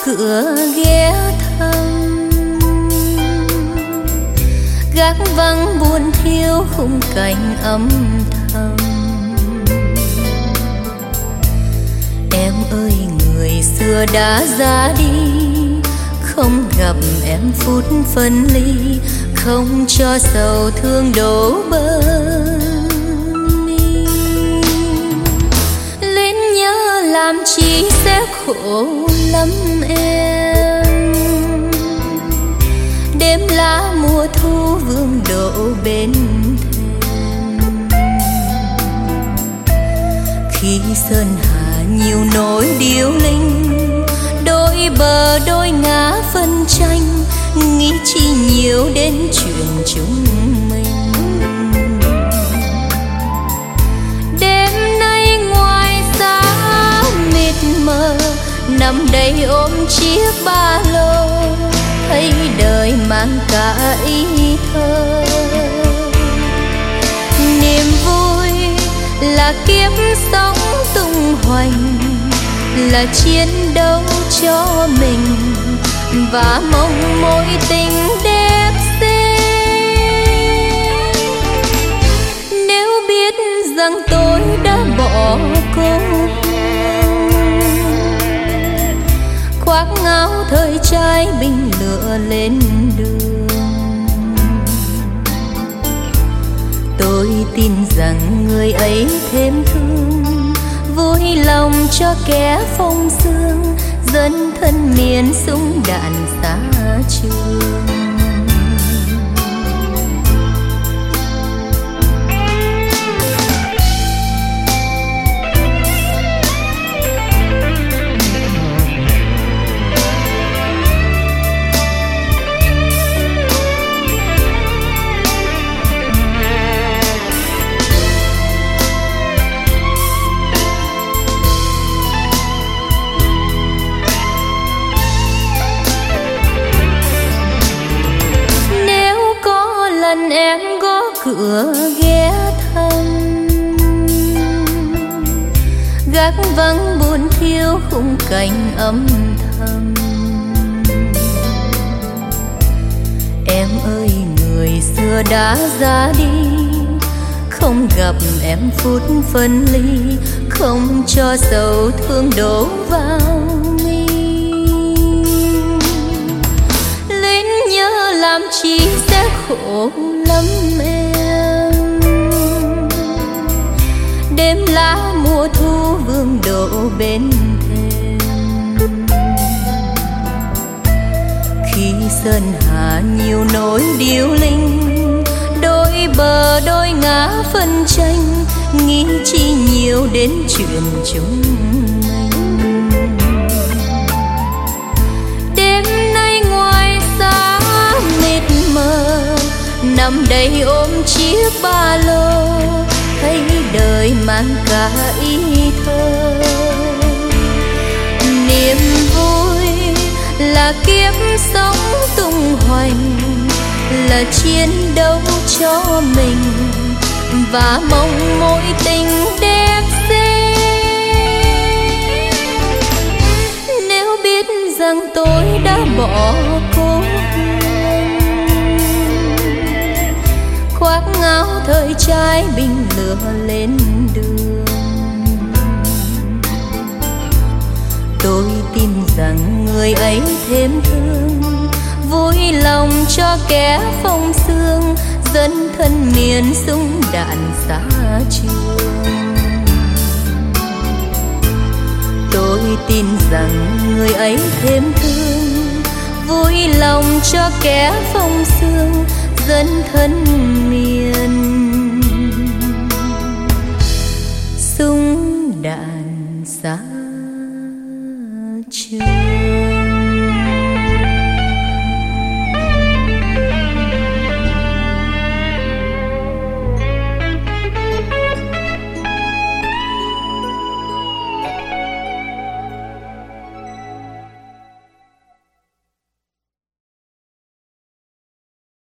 cửa ghé thăm, gác vắng buồn thiêu khung cảnh âm thầm. Em ơi người xưa đã ra đi, không gặp em phút phân ly, không cho sầu thương đổ bờ mi. Luyến nhớ làm chi sẽ khổ lắm em, đêm lá mùa thu vương độ bên thềm. Khi sơn hà nhiều nỗi điêu linh, đôi bờ đôi ngã phân tranh, nghĩ chi nhiều đến chuyện chúng mình. Đêm nay ngoài xa mịt mờ, nằm đây ôm chiếc ba lô, thấy đời mang cả ý thơ. Niềm vui là kiếp sống tung hoành, là chiến đấu cho mình, và mong mối tình đẹp xinh. Nếu biết rằng tôi đã bỏ cô, khoác áo thời trai binh lửa lên đường, tôi tin rằng người ấy thêm thương, vui lòng cho kẻ phong sương, dân thân miền súng đạn xa trường. Em gõ cửa ghé thăm, gác vắng buồn thiêu khung cảnh âm thầm. Em ơi người xưa đã ra đi, không gặp em phút phân ly, không cho sầu thương đổ vào mi. Luyến nhớ làm chi sẽ khổ lắm em, đêm lá mùa thu vương độ bên thềm. Khi sơn hà nhiều nỗi điêu linh, đôi bờ đôi ngã phân tranh, nghĩ chi nhiều đến chuyện chúng mình. Đêm nay ngoài xa mịt mờ, nằm đây ôm chiếc ba lô, thấy đời mang cả ý thơ. Niềm vui là kiếp sống tung hoành, là chiến đấu cho mình, và mong mối tình đẹp xinh. Nếu biết rằng tôi đã bỏ cô, khoác áo thời trai binh lửa lên đường, tôi tin rằng người ấy thêm thương, vui lòng cho kẻ phong sương, dân thân miền súng đạn xa trường. Tôi tin rằng người ấy thêm thương, vui lòng cho kẻ phong sương, dân thân miền